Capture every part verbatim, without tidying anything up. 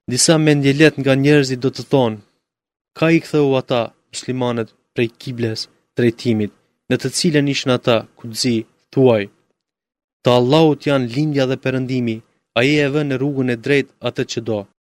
Disa mendjelet nga njerëzit do të thonë, ka i ktheu ata, muslimanët, prej kibles, drejtimit, në të cilën ishin ata, kudzi, thuaj. Të Allahut janë lindja dhe perëndimi, ai e vën në rrugën e drejtë atë që do.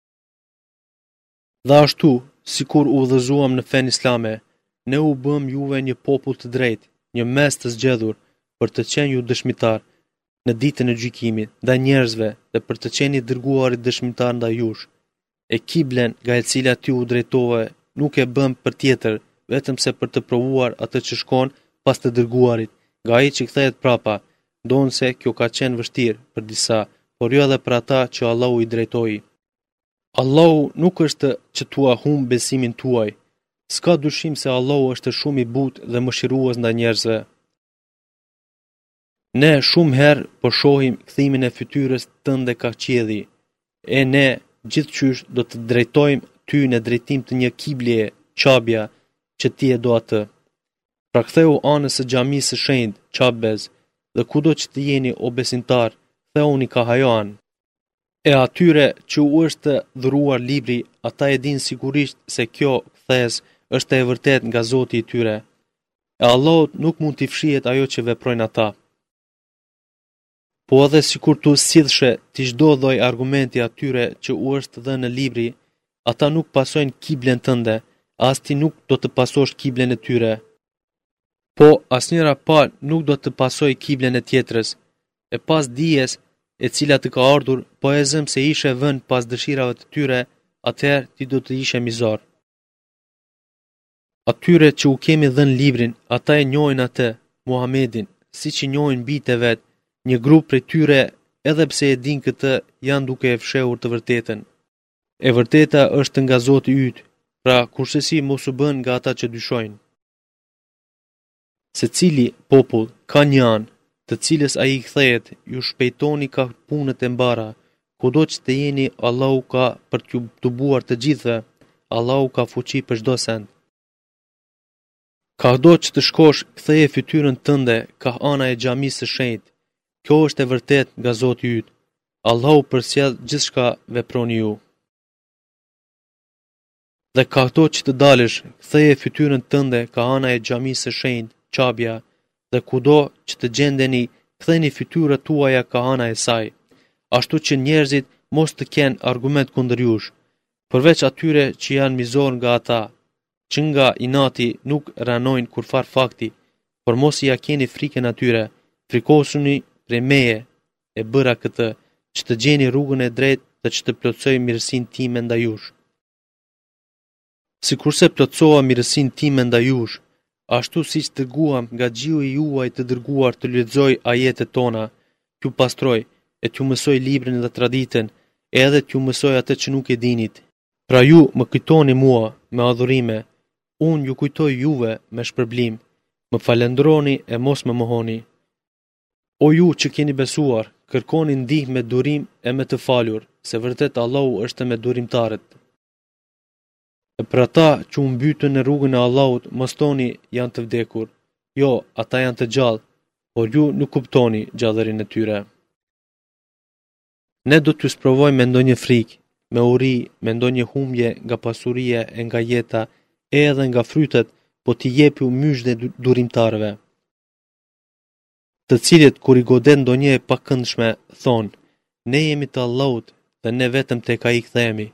Dhe ashtu, sikur u udhëzuam në fen islame, ne u bëm juve një popull të drejtë, një mes të zgjedhur, për të qenë ju dëshmitar në ditën e gjykimit ndaj njerëzve dhe për të qenë i dërguarit dëshmitar ndaj jush. E kiblen nga e cila ty u drejtove nuk e bëm për tjetër, vetëm se për të provuar atë që shkon pas të dërguarit, nga ai që kthehet prapa, ndonse kjo ka qenë vështirë për disa, por jo edhe për ata që Allahu i drejtoi. Allahu nuk është që tua humb besimin tuaj. S'ka dyshim se Allahu është shumë i butë dhe mëshirues ndaj njerëzve. Ne shumë herë po shohim kthimin e fytyrës tënde ka qielli, e ne gjithçysh do të drejtojmë ty në drejtim të një kiblje, qabja, që ti e do atë. Pra ktheu anës së xhamisë së shenjtë, Qabes, dhe kudo që të jeni o besimtar, theuni ka hajoan. E atyre që u është dhuruar libri, ata e din sigurisht se kjo kthes është e vërtet nga Zoti i tyre. E Allahut nuk mund t'i fshihet ajo që veprojnë ata. Po edhe sikur tu sillshe ti çdo lloj argumenti atyre që u është dhënë në libri, ata nuk pasojnë kiblen tënde, as ti nuk do të pasosh kiblen e tyre. Po asnjëra pa nuk do të pasoj kiblen e tjetrës, e pas dijes e cila të ka ardhur, po e zëm se ishe vën pas dëshirave të tyre, atëherë ti do të ishe mizor. Atyre që u kemi dhënë librin, ata e njohin atë, Muhamedin, si që njohin bijtë e vet, një grup prej tyre, edhe pse e din këtë, janë duke e fshehur të vërtetën. E vërteta është nga Zoti yt, pra kursesi mos u bën nga ata që dyshojnë. Se cili popull ka një anë, të cilës ai i kthehet, ju shpejtoni ka punët e mbara, kudo që të jeni, Allahu ka për t'ju tubuar të gjithëve, Allahu ka fuqi për çdo send. Ka do që të shkosh, ktheje fytyrën tënde, ka ana e xhamisë së shenjtë. Kjo është e vërtet nga Zoti yt. Allahu përsjell gjithçka veproni ju. Dhe ka do që të dalësh, ktheje fytyrën tënde, ka ana e xhamisë së shenjtë, Qabja, dhe kudo që të gjendeni, ktheni fytyrat tuaja ka ana e saj, ashtu që njerëzit mos të kenë argument kundër jush, përveç atyre që janë mizor nga ata, që nga inati nuk ranojnë kurfar fakti, por mos i ja keni frikën atyre, frikosuni prej meje, e bëra këtë, që të gjeni rrugën e drejtë dhe që të plotësoj mirësinë time ndaj jush. Sikurse plotësova mirësinë time ndaj jush, ashtu si që dërguam nga gjiu i juaj të dërguar të lexoj ajetet tona, t'ju pastroj, e t'ju mësoj librin dhe traditën, e edhe t'ju mësoj atë që nuk e dinit. Pra ju më kujtoni mua me adhurime, unë ju kujtoj juve me shpërblim, më falendroni e mos më mohoni. O ju që keni besuar, kërkoni ndihmë me durim e me të falur, se vërtet Allahu është me durimtarët. E për ata që u mbytën në rrugën e Allahut, mos thoni janë të vdekur. Jo, ata janë të gjallë, por ju nuk kuptoni gjallërinë e tyre. Ne do t'ju sprovojmë me ndonjë frikë, me uri, me ndonjë humbje nga pasuria e nga jeta, e edhe nga frytet, po t'i jepi u myshdhe durimtarëve. Të cilët kur i godet ndonjë e pakëndshme thonë, ne jemi të Allahut dhe ne vetëm tek ai kthehemi.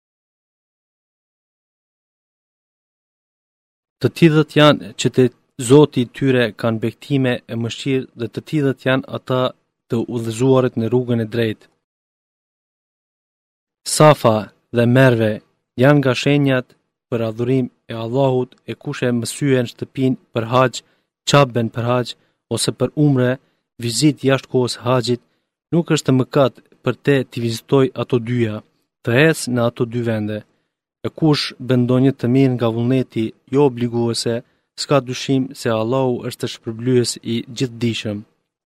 Të tillët janë që te Zoti i tyre kanë bektime e mëshirë dhe të tillët janë ata të udhëzuarit në rrugën e drejtë. Safa dhe Merve janë nga shenjat për adhurim e Allahut, e kush e mësyen shtëpinë për haxh, Qaben për haxh ose për umre, vizit jashtë kohës haxhit, nuk është mëkat për te t'i vizitoj ato dyja, të ecë në ato dy vende. E kush bën ndonjë të mirë nga vullneti jo obliguese, s'ka dyshim se Allahu është shpërblyes i gjithdijshëm.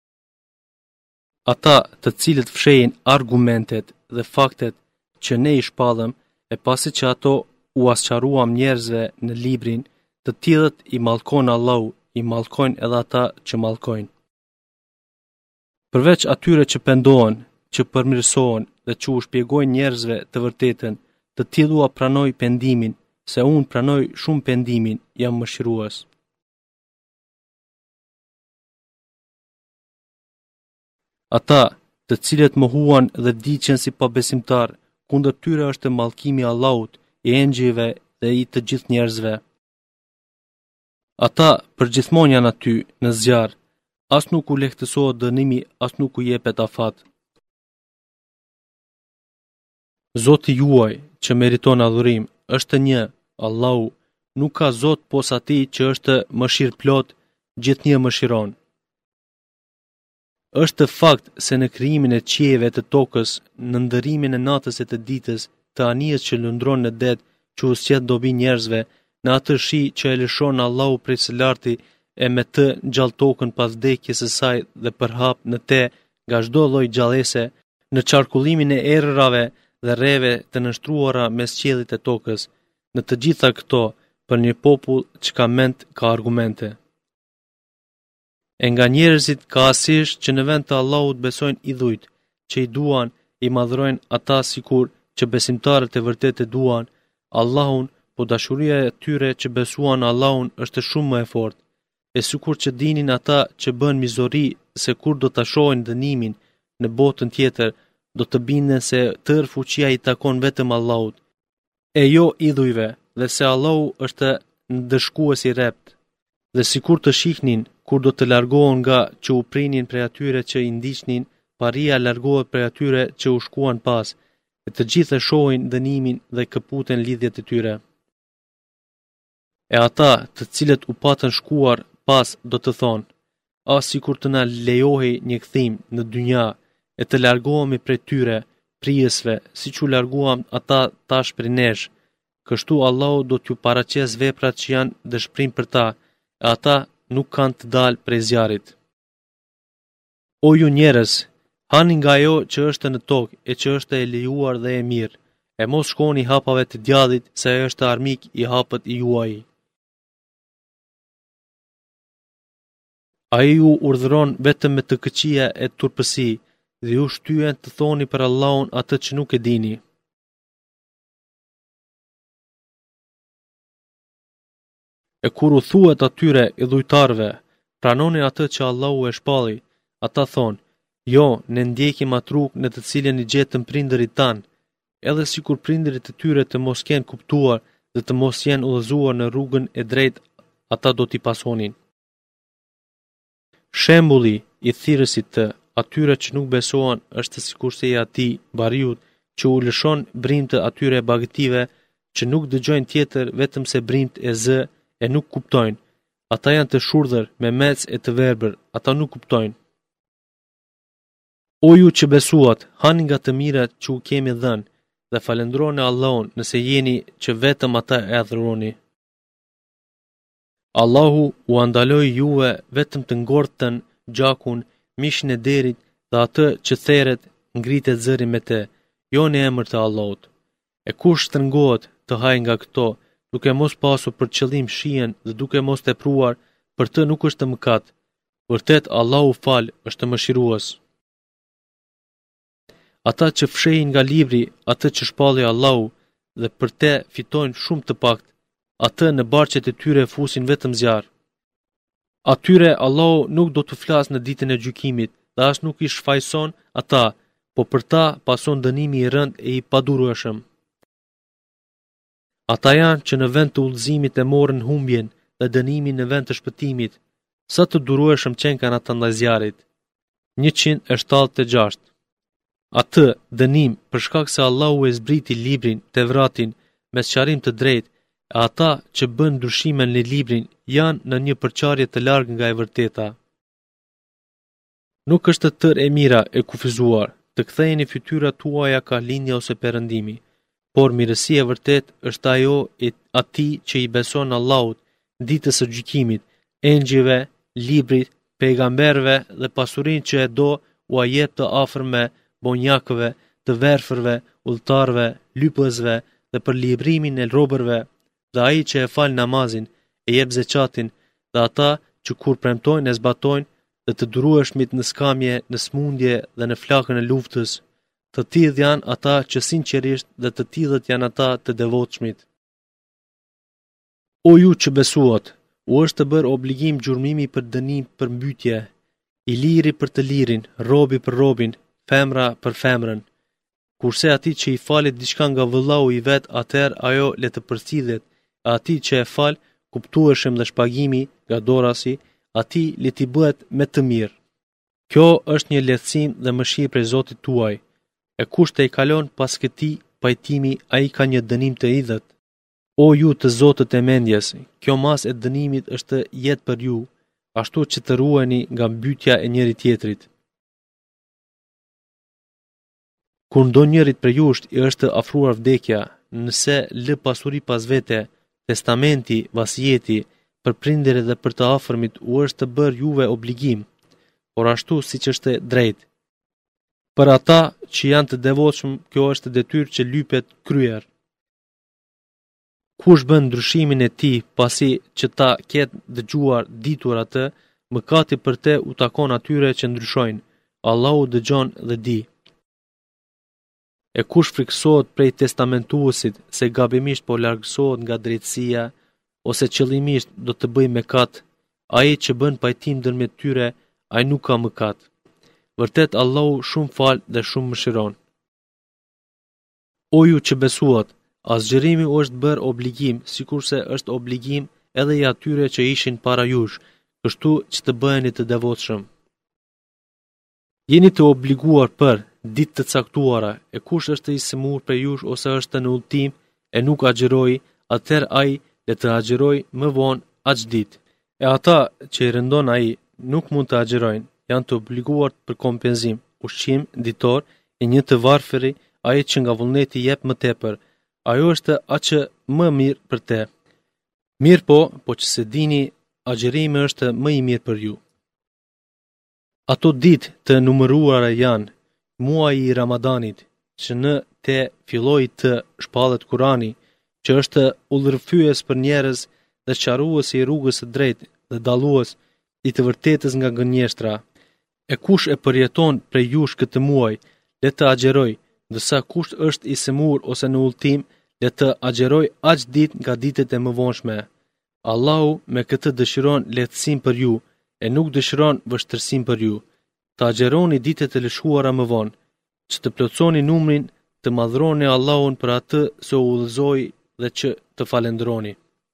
Ata të cilët fshehin argumentet dhe faktet që ne i shpallëm, e pasi që ato u asqaruam njerëzve në librin, të tillët i mallkon Allahu, i mallkojnë edhe ata që mallkojnë. Përveç atyre që pendohen, që përmirësohen dhe që u shpjegoj njerëzve të vërtetën, të tillua pranoj pendimin, se unë pranoj shumë pendimin, jam mëshirues. Ata, të cilët mohuan dhe diqen si pabesimtar, kundër tyre është mallkimi i Allahut, i engjëjve dhe i të gjithë njerëzve. Ata përgjithmonë janë aty në zjarr, as nuk u lehtësohet dënimi, as nuk u jepet afat. Zoti juaj, që meriton adhurim, është një, Allahu, nuk ka Zot posa Atij që është mëshirëplot, gjithnjë mëshiron. Është fakt se në krijimin e qiejve të tokës, në ndërimin e natës e të ditës, të anijes që lundron në det, që u sjell dobi njerëzve, në atë shi që e lëshon Allahu prej së larti e me të ngjall tokën pas vdekjes së saj dhe përhap në te nga çdo lloj gjallëse, në qarkullimin e errërave dhe rreve të nështruara mes qiellit e tokës, në të gjitha këto për një popull që ka mend ka argumente. E nga njerëzit ka asish që në vend të Allahut besojnë idhujt, që i duan, i madhrojnë ata sikur që besimtarët e vërtet e duan Allahun, po dashuria e tyre që besuan Allahun është shumë më e fortë, e sikur që dinin ata që bën mizori se kur do ta shohin dënimin në botën tjetër, do të binden se tërë fuqia i takon vetëm Allahut, e jo idhujve, dhe se Allahu është ndëshkues i rrept. Dhe sikur të shihnin kur do të largohen nga që u prinin prej atyre që i ndiqnin, paria largohet prej atyre që u shkuan pas, e të gjithë e shohin dënimin dhe këputen lidhjet e tyre. E ata, të cilët u patën shkuar pas, do të thonë, as sikur të na lejohej një kthim në dynja, e të largohemi prej tyre, prijesve, si që larguam ata tash prej nesh, kështu Allahu do t'ju paraqes veprat që janë dëshpërim për ta, e ata nuk kanë të dalë prej zjarit. O ju njerëz, hani nga ajo që është në tokë e që është e lejuar dhe e mirë, e mos shkoni hapave të djadit, se ajo është armik i hapët i juaj. Ai ju urdhëron vetëm me të këqia e turpësi, dhe ju shtyen të thoni për Allahun atë që nuk e dini. E kur u thuhet atyre idhujtarve, pranoni atë që Allahu e shpalli, ata thonë, jo, ne ndjekim atë rrugë në të cilën i gjetën prindërit tanë, edhe sikur prindërit e tyre të mos kenë kuptuar dhe të mos jenë udhëzuar në rrugën e drejtë, ata do t'i pasonin. Shembulli i thirrësit të atyre që nuk besoan është sikurse i atij bariut që u lëshon brimtë atyre bagëtive që nuk dëgjojnë tjetër vetëm se brimt e zë e nuk kuptojnë. Ata janë të shurdhër me mec e të verbër, ata nuk kuptojnë. O ju që besuat, hani nga të mirat që u kemi dhënë dhe falendroni Allahun nëse jeni që vetëm ata e adhuroni. Allahu u andaloi juve vetëm të ngordhtën, gjakun, mishin e derit dhe atë që theret ngritet zëri me te, jo në emër të Allahut. E kush shtrëngohet të hajë nga këto, duke mos pasur për qëllim shijen dhe duke mos tepruar, për të nuk është mëkat. Vërtet Allahu fal është mëshirues. Ata që fshehin nga libri atë që shpalli Allahu dhe për te fitojnë shumë të pakt, atë në barqet e tyre fusin vetëm zjarr. Atyre Allahu nuk do të flas në ditën e gjykimit dhe as nuk i shfaqson ata, po për ta pason dënimi i rënd e i padurueshëm. Ata janë që në vend të udhëzimit e morën humbjen dhe dënimin në vend të shpëtimit. Sa të durueshëm qenë kanë ata ndaj zjarrit. njëqind e shtatëdhjetë e gjashtë. Atë dënim për shkak se Allahu e zbriti librin, Tevratin, me sqarim të drejtë, e ata që bën ndryshime në librin janë në një përçarje të largë nga e vërteta. Nuk është të tërë e mira e kufizuar, të ktheheni fytyrat tuaja ka lindja ose perëndimi, por mirësia e vërtet është ajo e atij që i beson Allahut, ditës së gjykimit, engjëjve, librit, pejgamberëve dhe pasurinë që e do u a jep të afërme bonjakëve, të verfërve, udhëtarëve, lypësve dhe për librimin e robërve, dhe ai që e fal namazin, e jep zeqatin, dhe ata që kur premtojnë e zbatojnë, dhe të durueshmit në skamje, në smundje dhe në flakën e luftës, Të tillë janë ata që sinqerisht dhe të tillët janë ata të devotshmit. O ju që besuat, u është të bërë obligim gjurmimi për dënim për mbytje, i liri për të lirin, robi për robin, femra për femrën. Kurse ati që i falet diçka nga vëllau i vet, atëherë ajo le të përcillet, e ati që e fal, kuptueshëm dhe shpagimi nga dorasi, ati le t'i bëhet me të mirë. Kjo është një lehtësim dhe mëshirë prej Zotit tuaj. E kush të i kalon pas këtij pajtimi, ai ka një dënim të idhët. O ju të zotët e mendjes, kjo mas e dënimit është jetë për ju, ashtu që të ruheni nga mbytja e njëri tjetrit. Kur ndonjërit për jush i është afruar vdekja, nëse lë pasuri pas vete, testamenti, vasjeti, për prindërit dhe për të afërmit u është të bërë juve obligim, por ashtu siç është drejt. Për ata që janë të devotshëm, kjo është detyrë që lypet kryer. Kush bën ndryshimin e tij pasi që ta ketë dëgjuar ditur atë, mëkati për te u takon atyre që ndryshojnë. Allahu dëgjon dhe di. E kush friksohet prej testamentuesit se gabimisht po largësohet nga drejtësia ose qëllimisht do të bëjë mëkat, ai që bën pajtim ndërmjet tyre, ai nuk ka mëkat. Vërtet Allahu shumë fal dhe shumë mëshiron. O ju që besuat, asgjërimi u është bërë obligim, sikurse është obligim edhe i atyre që ishin para jush, kështu që të bëheni të devotshëm. Jeni të obliguar për ditë të caktuara, e kush është i sëmur për jush ose është në udhtim e nuk agjeroi, atëherë ai le të agjeroj më vonë aq ditë. E ata që i rëndon ai nuk mund të agjerojnë, janë të obliguar për kompenzim, ushqim, ditor, e një të varfëri, ai që nga vullneti jep më tepër. Ajo është aqë më mirë për te. Mirë po, po që se dini, agjerimi është më i mirë për ju. Ato ditë të numëruara janë muaji i Ramadanit, që në te filloi të shpallet Kurani, që është udhërfyes për njerëz dhe sqarues i rrugës së drejtë dhe dallues i të vërtetës nga gënjeshtra. E kush e përjeton prej jush këtë muaj, le të agjeroj, ndërsa kush është i semur ose në udhtim, le të agjeroj aq ditë nga ditët e mëvonshme. Allahu me këtë dëshiron lehtësim për ju, e nuk dëshiron vështirësim për ju. Të agjeroni ditët e lëshuara më vonë, që të plotësoni numrin, të madhroni Allahun për atë se u udhëzoi dhe që të falendroni.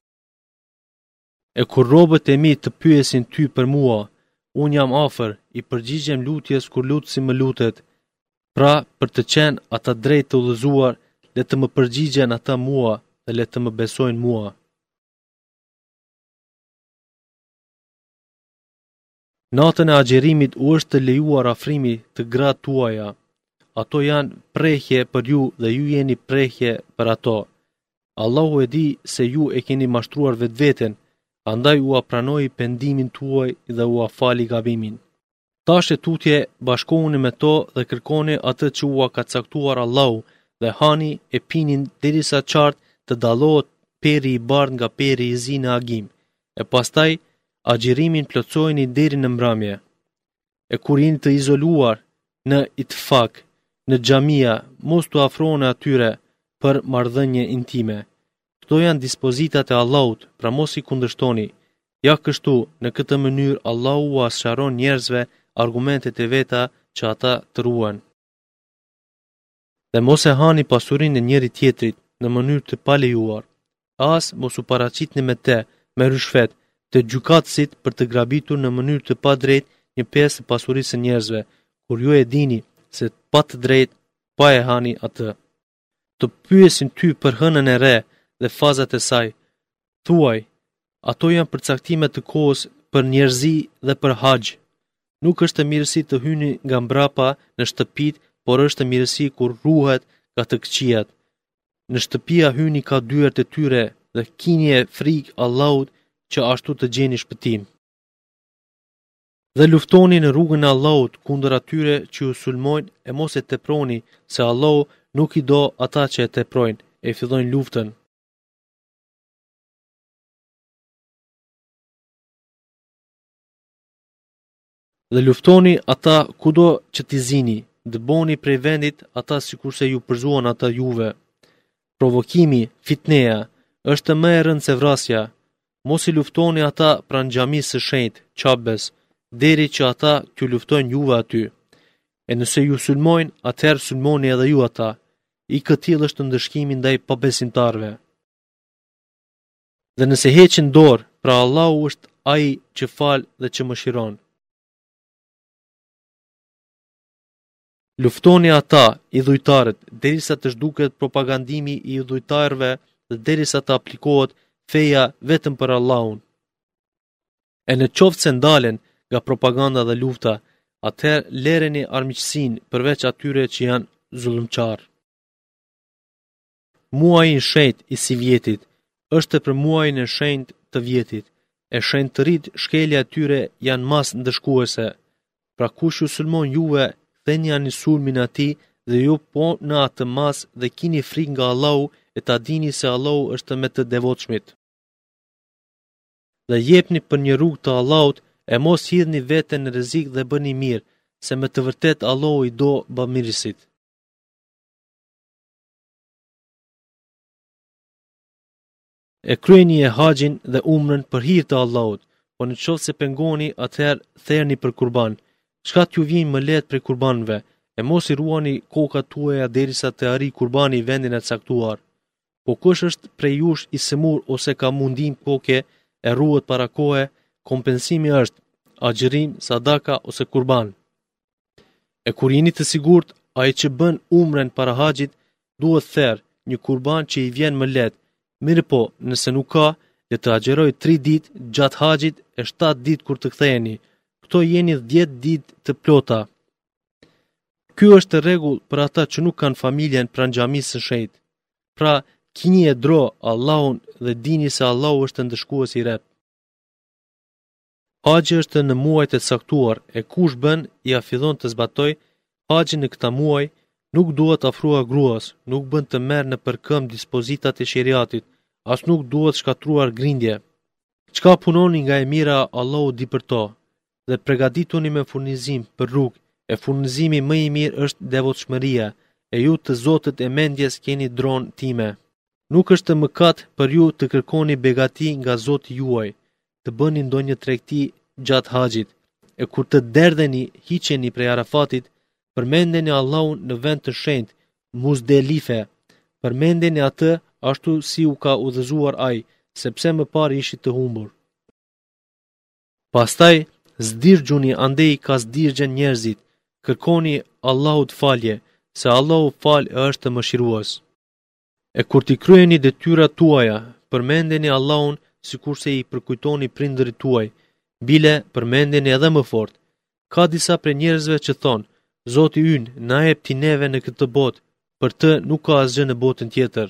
E kur robët e mi të pyesin ty për mua, unë jam afër, i përgjigjem lutjes kur lutësi më lutet, pra për të qenë ata drejt të udhëzuar, le të më përgjigjen ata mua dhe le të më besojnë mua. Natën e agjerimit u është të lejuar afrimi të gratë tuaja. Ato janë prehje për ju dhe ju jeni prehje për ato. Allahu e di se ju e keni mashtruar vetveten, andaj u apranoi pendimin tuaj dhe u afali gabimin. Tash e tutje bashkohuni me to dhe kërkoni atë që u ka caktuar Allahu dhe hani e pinin derisa qartë të dallohet peri i bardh nga peri i zi në agim. E pastaj agjerimin plotësojeni deri në mbrëmje. E kur jeni të izoluar në itfak, në xhamia, mos tu afroni atyre për marrëdhënie intime. Këto janë dispozitat e Allahut, pra mos i kundërshtoni. Ja kështu, në këtë mënyrë Allahu u sqaron njerëzve argumentet e veta që ata të ruan. Dhe mos e hani pasurinë e njëri tjetrit në mënyrë të palejuar. As mos u paraqitni me te, me rishfet, të gjykatësit për të grabitur në mënyrë të padrejtë një pjesë të pasurisë së njerëzve, kur ju e dini se pa të drejtë pa e hani atë. Të pyesin ty për hënën e re dhe fazat e saj. Thuaj, ato janë përcaktime të kohës për njerëzi dhe për haxh. Nuk është mirësi të hyni nga mbrapa në shtëpit, por është mirësi kur ruhet nga të këqijat. Në shtëpia hyni ka dyert e tyre dhe kini e frikë Allahut që ashtu të gjeni shpëtim. Dhe luftoni në rrugën e Allahut kundër atyre që ju sulmojnë e mos e teproni, se Allahu nuk i do ata që e teprojnë, e fillojnë luftën. Dhe luftoni ata kudo që t'i zini, dëboni prej vendit ata sikurse ju përzuan ata juve. Provokimi, fitneja, është më e rëndë se vrasja. Mos i luftoni ata pranë xhamisë së shenjtë, Qabes, deri që ata t'ju luftojnë juve aty. E nëse ju sulmojnë, atëherë sulmoni edhe ju ata. I këtill është ndëshkimi ndaj pabesimtarve. Dhe nëse heqin dorë, pra Allahu është ai që fal dhe që mëshiron. Luftoni ata, idhujtarët, derisa të zhduket propagandimi i idhujtarëve dhe derisa të aplikohet feja vetëm për Allahun. E në qoftë se ndalen nga propaganda dhe lufta, atëherë lereni armiqësinë përveç atyre që janë zullumqar. Muaji i shenjtë i si vjetit është për muajin e shenjtë të vjetit, e shenjtërit shkelja e tyre janë mas ndëshkuese. Pra kush ju sulmon juve, theni ani sulmin atij dhe ju po në atë mas dhe kini frikë nga Allahu e ta dini se Allahu është me të devotshmit. Dhe jepni për një rrugë të Allahut e mos hidhni veten në rrezik dhe bëni mirë, se me të vërtet Allahu i do bamirësit. E kryeni e haxhin dhe umrën për hir të Allahut, po në qoftë se pengoni, atëherë therrni për kurban. Çka t'ju vijnë më lehtë prej kurbanëve, e mos i ruani kokat tuaja derisa të arrijë kurbani vendin e caktuar. Po kush është prej jush i semur ose ka mundim koke e ruhet para kohe, kompensimi është agjërim, sadaka ose kurban. E kur jeni të sigurt, ai që bën umrën para haxhit duhet therr një kurban që i vjen më lehtë. Mirë po, nëse nuk ka, le të agjeroj tri ditë gjatë haxhit e shtatë ditë kur të ktheheni. Këto jeni dhjetë ditë të plota. Ky është rregull për ata që nuk kanë familjen pranë xhamisë së shenjtë. Pra, kini e dro Allahun dhe dini se Allahu është ndëshkues i rrep. Haxhi është në muajt e caktuar e kush bën ia fillon të zbatoj haxhin në këtë muaj, nuk duhet afrua gruas, nuk bën të merr në përkëmb dispozitat e sheriatit, as nuk duhet shkatruar grindje. Çka punoni nga e mira, Allahu di për to, dhe përgatituni me furnizim për rrugë, e furnizimi më i mirë është devotshmëria, e ju të Zotit e mendjes keni dronë time. Nuk është të mëkat për ju të kërkoni begati nga Zoti juaj, të bëni ndonjë tregti gjatë haxhit, e kur të derdheni hiqeni prej Arafatit, përmendeni Allahun në vend të shenjtë, Muzdelife, përmendeni atë ashtu si u ka udhëzuar ai, sepse më parë ishit të humbur. Pastaj, zdirgjuni andej ka zdirgjen njerëzit, kërkoni Allahut falje, se Allahu fal e është mëshirues. E kur t'i kryeni detyrat tuaja, përmendeni Allahun sikurse i përkujtoni prindërit tuaj, bile përmendeni edhe më fort. Ka disa prej njerëzve që thonë, Zoti ynë na jep ti neve në këtë botë, për të nuk ka asgjë në botën tjetër.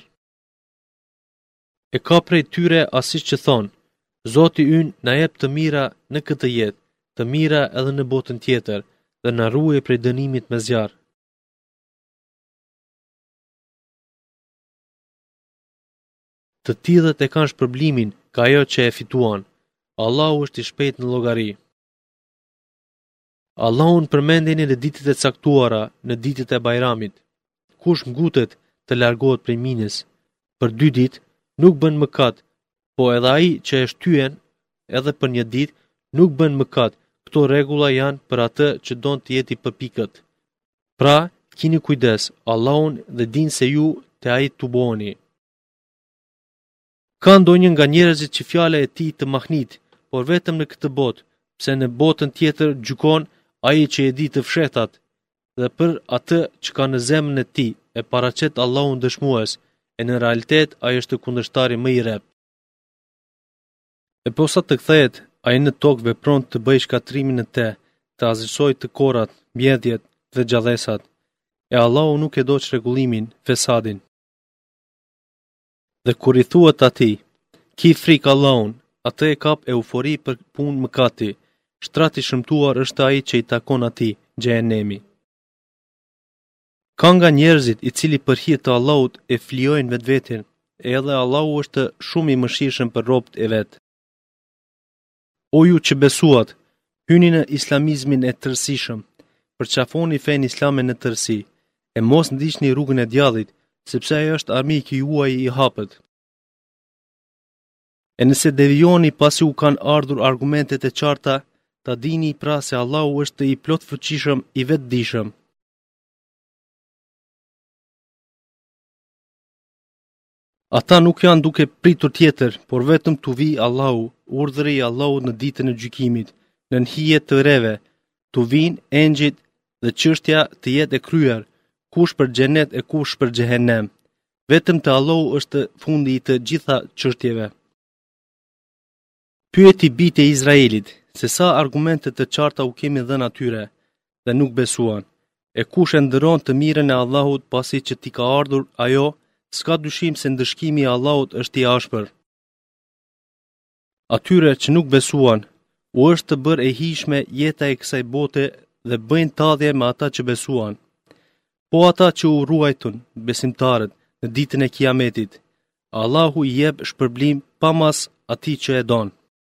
E ka prej tyre asiç që thonë, Zoti ynë na jep të mira në këtë jetë, të mira edhe në botën tjetër, dhe na ruaj prej dënimit me zjarr. Të tillët e kanë shpërblimin ka ajo që e fituan. Allahu është i shpejtë në llogari. Allahun përmendeni në ditët e caktuara, në ditët e Bajramit. Kush ngutet të largohet prej minës, për dy ditë nuk bën mëkat, po edhe ai që e shtyen edhe për një ditë nuk bën mëkat. Këto rregulla janë për atë që don të jeti përpikët. Pra, kini kujdes, Allahun dhe din se ju te ai tuboni. Ka ndonjë nga njerëzit që fjala e tij të mahnit, por vetëm në këtë botë, pse në botën tjetër gjykon ai që e di të fshehtat, dhe për atë që ka në zemrën e tij e paraqet Allahun dëshmues, e në realitet ai është kundërshtari më i rrep. E posa të kthehet, ai në tokë vepron të bëjë shkatrimin e te, të azisoj të korat, mjedhjet dhe gjallësat, e Allahu nuk e do çrregullimin, fesadin. Dhe kur i thuhet atij, ki frikë Allahun, atë e kap eufori për punë mëkati. Shtrati shëmtuar është ai që i takon atij, xhehenemi. Ka nga njerëzit i cili për hir të Allahut e flijojnë vetveten, e edhe Allahu është shumë i mëshirshëm për robët e vet. O ju që besuat, hyni në islamizmin e tërësishëm, përqafoni fenë islame në tërësi, e mos ndiqni rrugën e djallit, sepse ai është armiku juaj i hapët. E nëse devijoni pasi u kanë ardhur argumentet e qarta, ta dini pra se Allahu është i plot fuqishëm, i vetëdijshëm. Ata nuk janë duke pritur tjetër, por vetëm t'u vi Allahu, urdhri i Allahut në ditën e gjykimit, në nhije të reve, t'u vinë engjëjt dhe çështja të jetë e kryer, kush për xhenet e kush për xhehenem. Vetëm te Allahu është fundi i të gjitha çështjeve. Pyeti bijtë e Izraelit, se sa argumente të qarta u kemi dhënë atyre, dhe nuk besuan. E kush e ndëron të mirën e Allahut pasi që t'i ka ardhur ajo, s'ka dyshim se ndëshkimi i Allahut është i ashpër. Atyre që nuk besuan, u është të bërë e hijshme jeta e kësaj bote dhe bëjnë tadhje me ata që besuan. Po ata që u ruajtun, besimtarët, në ditën e Kiametit, Allahu i jep shpërblim pamas atij që e don.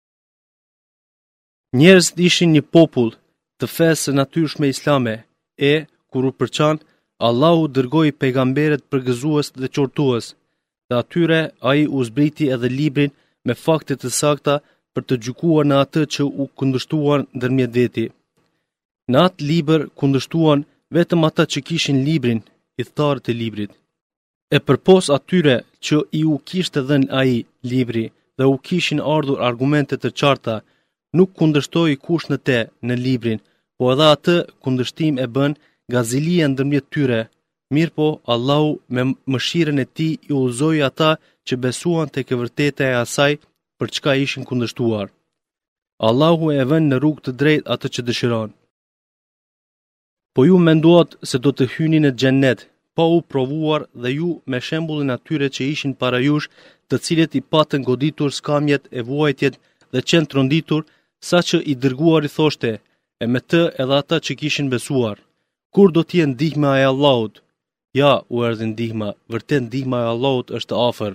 Njerëzit ishin një popull të fesë së natyrshme islame, e, kur u përçan, Allahu dërgoi pejgamberet përgëzues dhe qortues, dhe atyre ai u zbriti edhe librin me fakte të sakta për të gjykuar në atë që u kundërshtuan ndërmjet veti. Në atë libër kundërshtuan vetëm ata që kishin librin, hidhtarët e librit. E përpos atyre që i u kishte dhënë ai libri dhe u kishin ardhur argumente të qarta, nuk kundërshtoi kush në te në librin, po edhe atë kundërshtim e bën gazilia ndërmjet tyre. Mirpo Allahu me mëshirën e tij i udhëzoi ata që besuan tek e vërteta e asaj për çka ishin kundërshtuar. Allahu e vën në rrugë të drejtë atë që dëshiron. Po ju menduat se do të hyni në xhennet, pa u provuar dhe ju me shembullin atyre që ishin para jush, të cilët i patën goditur skamjet e vuajtjet dhe qenë tronditur, sa që i dërguari thoshte, e me të edhe ata që kishin besuar. Kur do t'jen ndihma e Allahut? Ja, u erdhi ndihma, vërtet ndihma e Allahut është afër.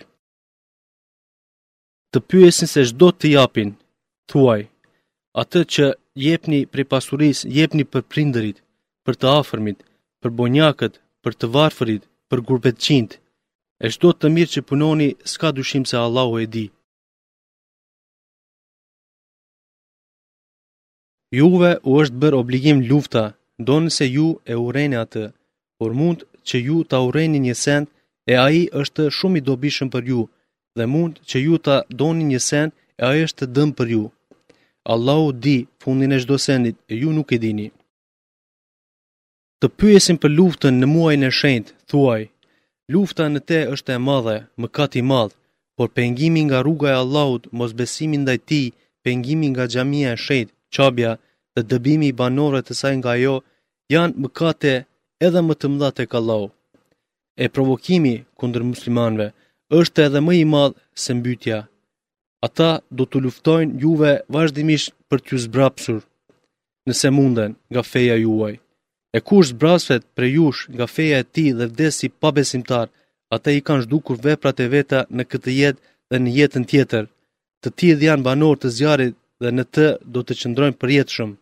Të pyesin se çdo të japin, thuaj, atë që jepni prej pasurisë, jepni për prindërit, për të afërmit, për bonjakët, për të varfërit, për gurbetçint. E çdo të mirë që punoni, s'ka dyshim se Allahu e di. Juve u është bërë obligim lufta, ndonë se ju e urreni atë, por mund që ju ta urreni një send e ai është shumë i dobishëm për ju, dhe mund që ju ta doni një send e ai është dëm për ju. Allahu di fundin e çdo sendit e ju nuk e dini. Të pyesin për luftën në muajin e shenjtë, thuaj, lufta në te është e madhe, mëkat i madh, por pengimi nga rruga e Allahut, mosbesimi ndaj tij, pengimi nga xhamia e shenjtë, Qabja, dhe dëbimi i banorëve të saj nga ajo, janë mëkate edhe më të mëdha tek Allahu. E provokimi kundër muslimanëve është edhe më i madh se mbytyja. Ata do të luftojnë juve vazhdimisht për t'ju zbrapsur, nëse munden, nga feja juaj. E kush zbrasfet prej jush nga feja e tij dhe vdes si pabesimtar, ata i kanë zhdukur veprat e veta në këtë jetë dhe në jetën tjetër. Të tillë janë banorë të zjarrit dhe në të do të qëndrojnë përjetshëm.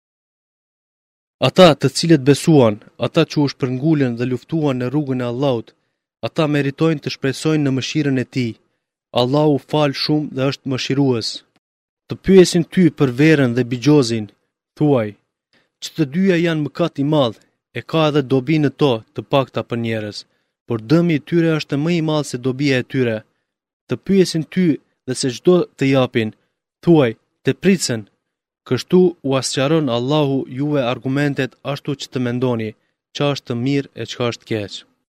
Ata të cilët besuan, ata që u shpërngulën dhe luftuan në rrugën e Allahut, ata meritojnë të shpresojnë në mëshirën e tij. Allahu fal shumë dhe është mëshirues. Të pyesin ty për verën dhe bigjozin, thuaj, që të dyja janë mëkat i madh, e ka edhe dobi në to, të pakta për njerëz, por dëmi i tyre është më i madh se dobia e tyre. Të pyesin ty dhe se çdo të japin, thuaj, të pritsen. Kështu u asqaron Allahu juve argumentet ashtu që të mendoni, çka është të mirë e çka është keq.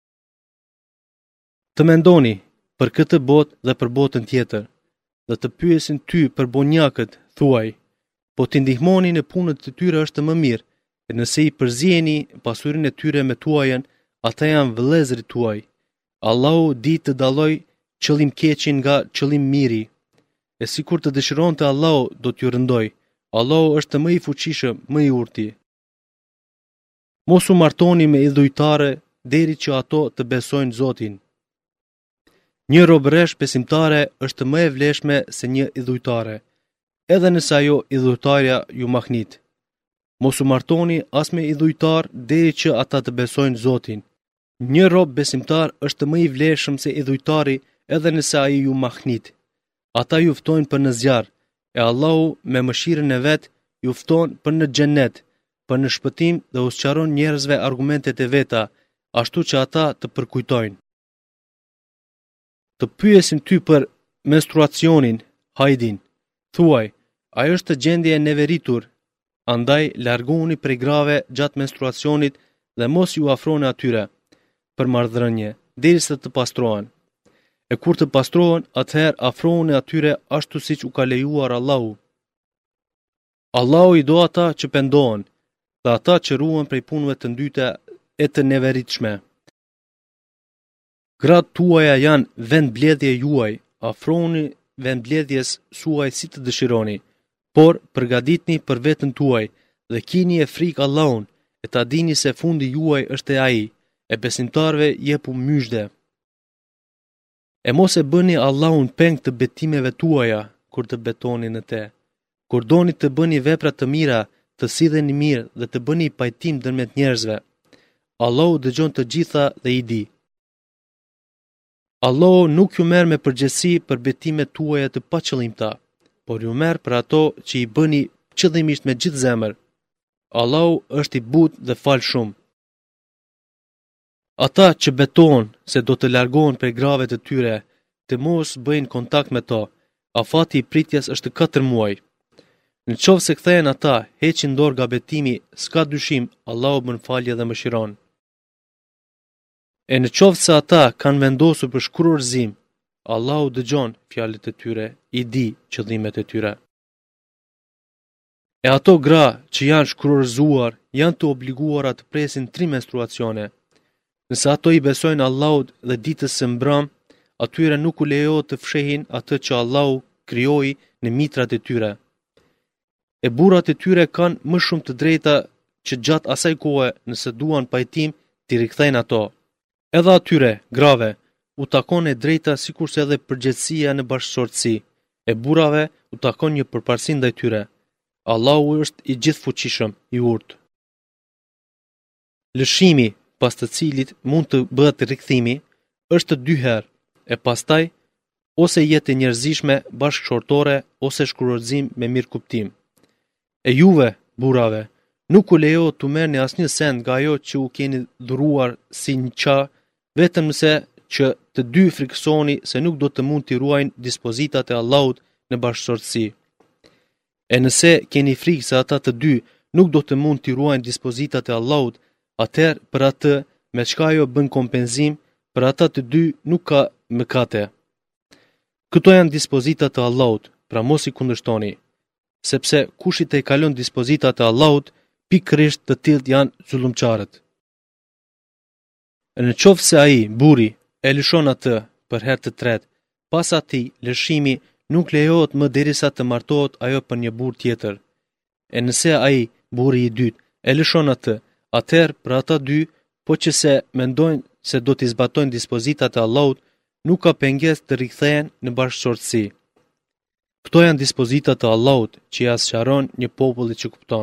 Të mendoni për këtë botë dhe për botën tjetër, dhe të pyesin ty për bonjakët, thuaj, po t'i ndihmoni në punët të tyre është më mirë, e nëse i përzjeni pasurinë e tyre me tuajën, ata janë vëllezërit tuaj. Allahu di të dalloj qëllim keqin nga qëllim miri, e sikur të dëshironte Allahu do t'ju rëndoj. Allahu është më i fuqishëm, më i urti. Mos u martoni me idhujtare deri që ato të besojnë Zotin. Një robëresh besimtare është më e vlefshme se një idhujtare, edhe nëse ajo idhujtarja ju mahnit. Mos u martoni as me idhujtar deri që ata të besojnë Zotin. Një rob besimtar është më i vlefshëm se idhujtari edhe nëse ai ju mahnit. Ata ju ftojnë për në zjarr, e Allahu me mëshirën e vet ju fton për në xhenet, për në shpëtim dhe usqaron njerëzve argumentet e veta, ashtu që ata të përkujtojnë. Të pyesim ty për menstruacionin, hajdin. Thuaj, a është gjendje e neveritur? Andaj largoni prej grave gjatë menstruacionit dhe mos ju afroni atyre për marrëdhënie, derisa të pastrohen. E kur të pastrohen, atëherë afrohuni atyre ashtu siç u ka lejuar Allahu. Allahu i do ata që pendohen, dhe ata që ruhen prej punëve të ndyta e të neveritshme. Gratë tuaja janë vendmbledhje juaj, afrohuni vendmbledhjes suaj si të dëshironi, por përgatitni për veten tuaj dhe kini e frikë Allahun, e ta dini se fundi juaj është e ai, e besimtarve jepu myshde. E mos e bëni Allahun peng të betimeve tuaja kur të betoni në te. Kur doni të bëni vepra të mira, të sidheni mirë dhe të bëni pajtim ndërmjet njerëzve. Allahu dëgjon të gjitha dhe i di. Allahu nuk ju merr me përgjegjësi për betimet tuaja të paqëllimta, por ju merr për ato që i bëni qëllimisht me gjithë zemër. Allahu është i butë dhe fal shumë. Ata që betohen se do të largohen prej grave të tyre, të mos bëjnë kontakt me to, afati i pritjes është katër muaj. Në qovë se kthehen ata, heqin dorë nga betimi, s'ka dyshim, Allahu bën falje dhe mëshiron. E në qovë se ata kanë vendosur për shkruarzim, Allahu dëgjon fjalët e tyre, i di qëllimet e tyre. E ato gra që janë shkruarzuar, janë të obliguara të presin tri menstruacione. Nëse ato i besojnë Allahut dhe ditës së mbram, atyre nuk u lejohet të fshehin atë që Allahu krijoi në mitrat e tyre. E burrat e tyre kanë më shumë të drejta që gjatë asaj kohe, nëse duan pajtim, t'i rikthejnë ato. Edhe atyre, grave, u takon e drejta sikurse edhe përgjegjësia në bashkëshortësi, e burrave u takon një përparësi ndaj tyre. Allahu është i gjithfuqishëm, i urtë. Lëshimi, pas të cilit mund të bëhet rikthimi, është dy herë, e pastaj ose jetë njerëzishme bashkëshortore ose shkruarzim me mirëkuptim. E juve, burrave, nuk u lejohet të merrni asnjë send nga ajo që u keni dhuruar si një qa, vetëm nëse që të dy frikësoni se nuk do të mund t'i ruajnë dispozitat e Allahut në bashkëshortësi. E nëse keni frikë se ata të dy nuk do të mund t'i ruajnë dispozitat e Allahut, atëherë për atë me çka ajo bën kompenzim, për ata të dy nuk ka mëkate. Këto janë dispozitat e Allahut, pra mos i kundërshtoni, sepse kush i te kalon dispozitat e Allahut, pikërisht të tillë janë zullumçarët. Në qoftë se ai, burri, e lëshon atë për herë të tretë, pas atij lëshimi nuk lejohet më derisa të martohet ajo për një burr tjetër. E nëse ai, burri i dytë, e lëshon atë, atëherë për ata dy, po që se mendojnë se do t'i zbatojnë dispozitat e Allahut, nuk ka pengesë të rikthehen në bashkëshortësi. Këto janë dispozitat e Allahut që ja sqaron një populli që kupton.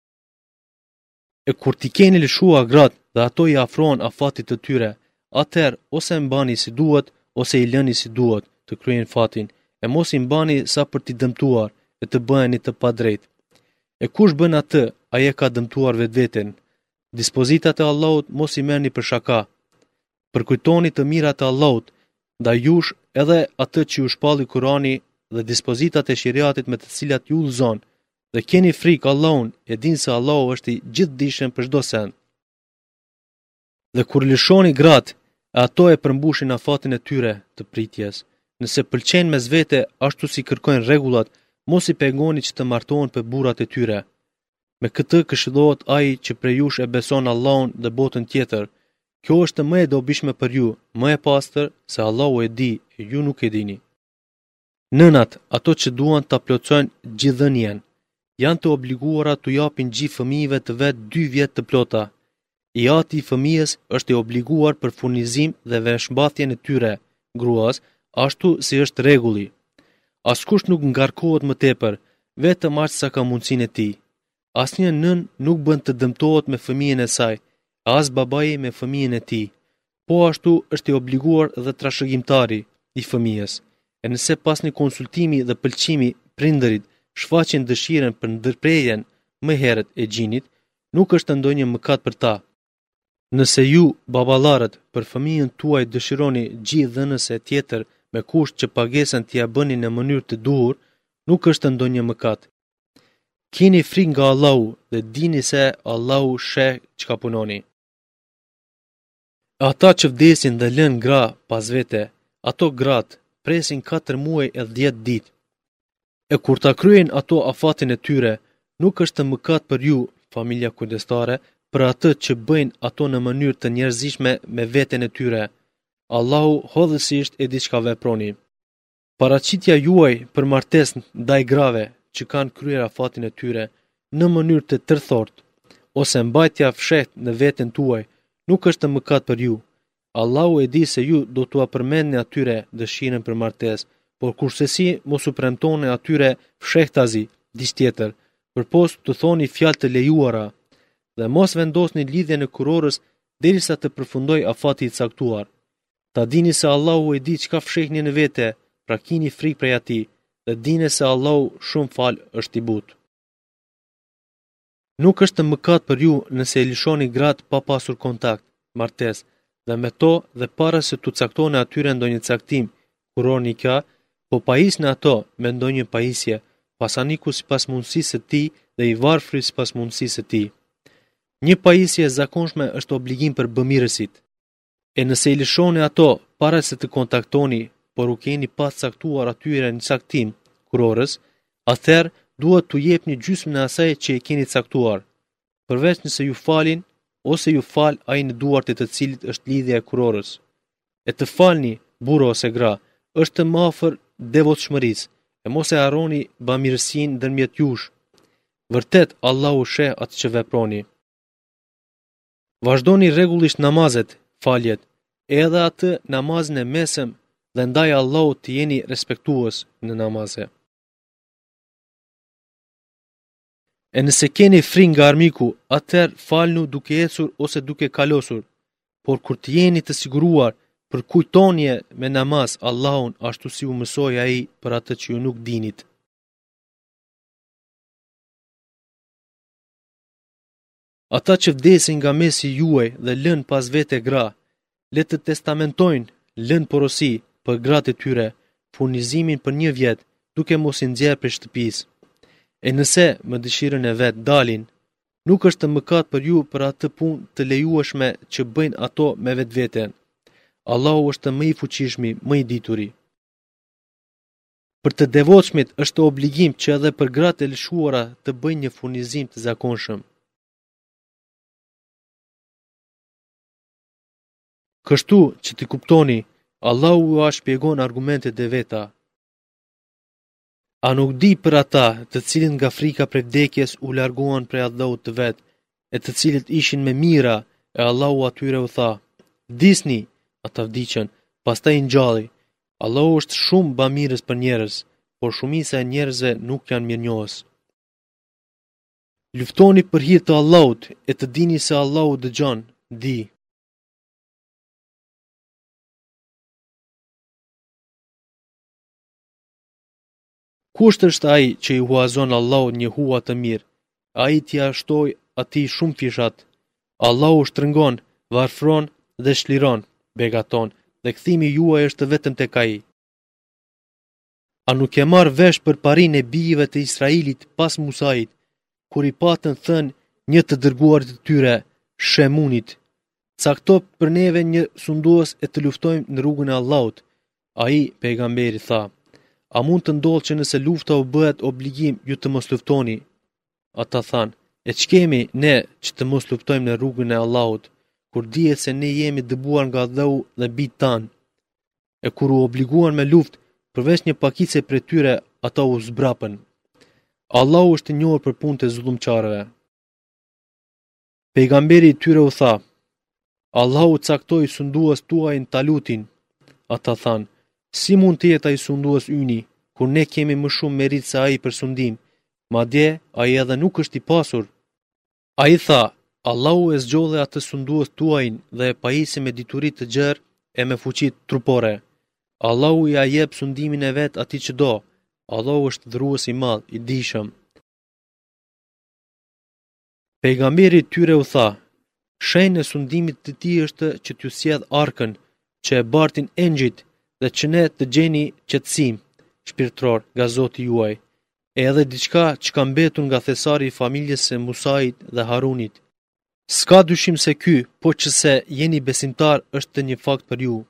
E kur t'i keni lëshuar gratë dhe ato i afrohen afatit të tyre, atëherë ose mbani si duhet, ose i lëni si duhet të kryejnë fatin, e mos i mbani sa për t'i dëmtuar e të bëheni të padrejtë. E kush bën atë, ai e ka dëmtuar vetveten. Dispozitat e Allahut mos i merrni për shaka. Përkujtoni të mirat e Allahut, ndaj jush edhe atë që ju shpalli Kurani dhe dispozitat e shariatit me të cilat ju udhëzon, dhe keni frikë Allahun, e dini se Allahu është i gjithdijshëm për çdo send. Dhe kur lëshoni gratë, ato e përmbushin afatin e tyre të pritjes. Nëse pëlqejnë mes vete ashtu si kërkojnë rregullat, mos i pengoni që të martohen për burrat e tyre. Me këtë këshillohet ai që prej jush e beson Allahun dhe botën tjetër. Kjo është më e dobishme për ju, më e pastër, se Allahu e di e ju nuk e dini. Nënat, ato që duan ta plotësojnë gjithdhënien, janë të obliguara të japin gjithë fëmijëve të vet dy vjet të plota. I ati i fëmijës është i obliguar për furnizim dhe veshmbathjen e tyre, gruas, ashtu si është rregulli. Askush nuk ngarkohet më tepër, vetëm aq sa ka mundësinë e tij. Asnjë nën nuk bën të dëmtohet me fëmijën e saj, as babai me fëmijën e tij. Po ashtu është i obliguar dhe trashëgimtari i fëmijës. E nëse pas një konsultimi dhe pëlqimi prindërit shfaqin dëshirën për ndërprerjen më herët e gjinit, nuk është ndonjë mëkat për ta. Nëse ju, baballarët, për fëmijën tuaj dëshironi gjithë dhënës e tjetër me kusht që pagesën t'ia bëni në mënyrë të duhur, nuk është ndonjë mëkat. Keni frikë nga Allahu dhe dini se Allahu sheh çka punoni. Ata që vdesin dhe lënë gra pas vete, ato gratë presin katër muaj e dhjetë ditë. E kur ta kryejnë ato afatin e tyre, nuk është mëkat për ju, familja kujdestare, për atë që bëjnë ato në mënyrë të njerëzishme me veten e tyre. Allahu hodhësisht e di çka veproni. Paraqitja juaj për martesë ndaj grave që kanë kryer afatin e tyre në mënyrë të tërthort, ose mbajtja fshehtë në veten tuaj, nuk është mëkat për ju. Allahu e di se ju do t'ua përmendni atyre dëshirën për martesë, por kursesi mos u premtoni atyre fshehtazi diç tjetër, përpos të thoni fjalë të lejuara, dhe mos vendosni lidhje në kurorës derisa të përfundoj afati i caktuar. Ta dini se Allahu e di çka fshehni në vete, pra kini frikë prej atij, dhe dini se Allahu shumë fal është i butë. Nuk është mëkat për ju nëse e lishoni gratë pa pasur kontakt, martesë, dhe me to dhe para se t'u caktoni atyre ndonjë caktim, kuror nikah, po pajisni ato me ndonjë pajisje, pasaniku sipas mundësisë së tij dhe i varfri sipas mundësisë së tij. Një pajisje e zakonshme është obligim për bëmirësit. E nëse i lishoni ato para se të kontaktoni, por u keni pas caktuar atyre një caktim, kurorës, atëherë duhet t'u jepni gjysmën e asaj që e keni caktuar, përveç nëse ju falin ose ju fal ai në duart e të cilit është lidhja e kurorës. E të falni, burro ose gra, është më afër devotshmërisë, e mos e harroni bamirësinë ndërmjet jush. Vërtet Allahu sheh atë që veproni. Vazhdoni rregullisht namazet, faljet, edhe atë namazin e mesëm dhe ndaj Allahut të jeni respektues në namaze. E nëse keni frikë nga armiku, atëherë falnu duke ecur ose duke kalosur, por kur të jeni të siguruar, përkujtonje me namaz Allahun ashtu si u mësoi ai për atë që ju nuk dinit. Ata që vdesin nga mesi juaj dhe lën pas vete gra, le të testamentojnë, lën porosi për gratë e tyre, furnizimin për një vjet, duke mos i nxjerrë prej shtëpisë. E nëse më dëshirën e vet dalin, nuk është mëkat për ju për atë punë të lejueshme që bëjnë ato me vetveten. Allahu është më i fuqishmi, më i dituri. Për të devotshmit është obligim që edhe për gratë e lëshuara të bëjnë një furnizim të zakonshëm. Kështu që të kuptoni, Allahu ju a shpjegon argumentet e veta. A nuk di për ata të cilin nga frika prej vdekjes u larguan prej Allahut të vet, e të cilët ishin me mira, e Allahu atyre u tha: "Disni", ata vdiqën, pastaj ngjalli. Allahu është shumë bamirës për njerëz, por shumica e njerëzve nuk janë mirënjohës. Luftoni për hir të Allahut e të dini se Allahu dëgjon, di. Kusht është ai që i huazon Allahut një hua të mirë, ai t'ia shtoj atij shumë fishat. Allahu shtrëngon, varfron dhe shliron, begaton, dhe kthimi juaj është vetëm tek ai. A nuk e marr vesh për parinë e bijve të Israilit pas Musait, kur i patën thënë një të dërguarit të tyre, Shemunit: "Cakto për neve një sundues e të luftojmë në rrugën e Allahut." Ai, pejgamberi, tha: "A mund të ndodhë që nëse lufta u bëhet obligim, ju të mos luftoni?" Ata thanë: "E ç'kemi ne që të mos luftojmë në rrugën e Allahut, kur dihet se ne jemi dëbuar nga Allahu dhe bijt tan?" E kur u obliguan me luftë, përveç një pakice prej tyre, ata u zbrapën. Allahu është i njohur për punët e zullumçarëve. Pejgamberi i tyre u tha: "Allahu caktoi sundues tuajin Talutin." Ata thanë: "Si mund të jetë ai sundues yni, kur ne kemi më shumë merit se ai për sundim, madje ai edhe nuk është i pasur. Ai tha, Allahu e zgjodhe atë sundues tuajin dhe e pajisi me dituri të gjerë e me fuqi trupore. Allahu ja jep sundimin e vet atij që do. Allahu është dhurues i madh, i dijshëm. Pejgamberi tyre u tha, shenjë e sundimit të tij është që t'ju sjell arkën, që e bartin engjëjt dhe që ne të gjeni qetësim shpirtëror nga Zoti juaj, e edhe diçka që ka mbetur nga thesari i familjes së Musait dhe Harunit. S'ka dyshim se ky, po që se jeni besimtar, është një fakt për ju.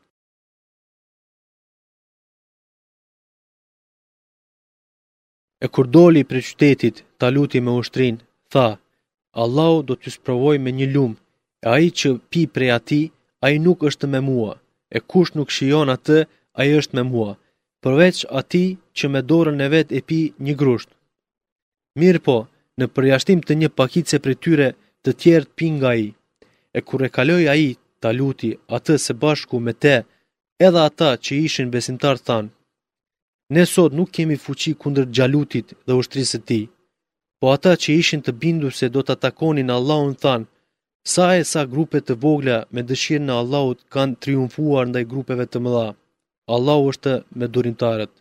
E kur doli prej qytetit, Taluti me ushtrin, tha, Allahu do t'ju sprovoj me një lumë, e ai që pi prej atij, ai nuk është me mua, e kush nuk shijon atë, ai është me mua, përveç atij që me dorën e vet e pi një grusht. Mirë po, në përjashtim të një pakice prej tyre, të tjerë pin nga ai. E kur e kaloi ai, Taluti, atë së bashku me te, edhe ata që ishin besimtar thanë, ne sot nuk kemi fuqi kundër Xhalutit dhe ushtrisë së tij. Po ata që ishin të bindur se do të atakonin Allahun thanë, sa e sa grupe të vogla me dëshirën e Allahut kanë triumfuar ndaj grupeve të mëdha. Allahu është me durimtarët.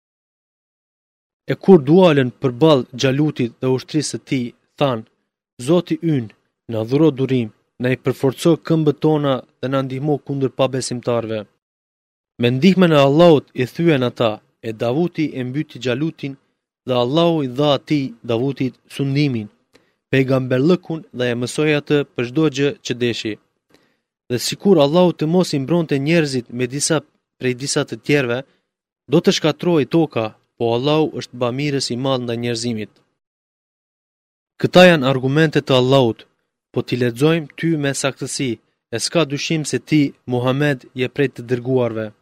E kur dualën përballë Xhalutit dhe ushtrisë së tij, thanë, Zoti ynë, na dhuro durim, na i përforco këmbët tona dhe na ndihmo kundër pabesimtarve. Me ndihmën e Allahut i thyen ata, e Davuti e mbyti Xhalutin dhe Allahu i dha atij Davutit sundimin, pejgamberllëkun dhe e mësoi atë për çdo gjë që deshi. Dhe sikur Allahu të mos i mbronte njerëzit me disa prej disa të tjerëve, do të shkatërrohej toka, po Allahu është bamirës i madh ndaj njerëzimit. Këta janë argumentet të Allahut, po t'i lexojmë ty me saktësi, e s'ka dyshim se ti, Muhammed, je prej të dërguarve.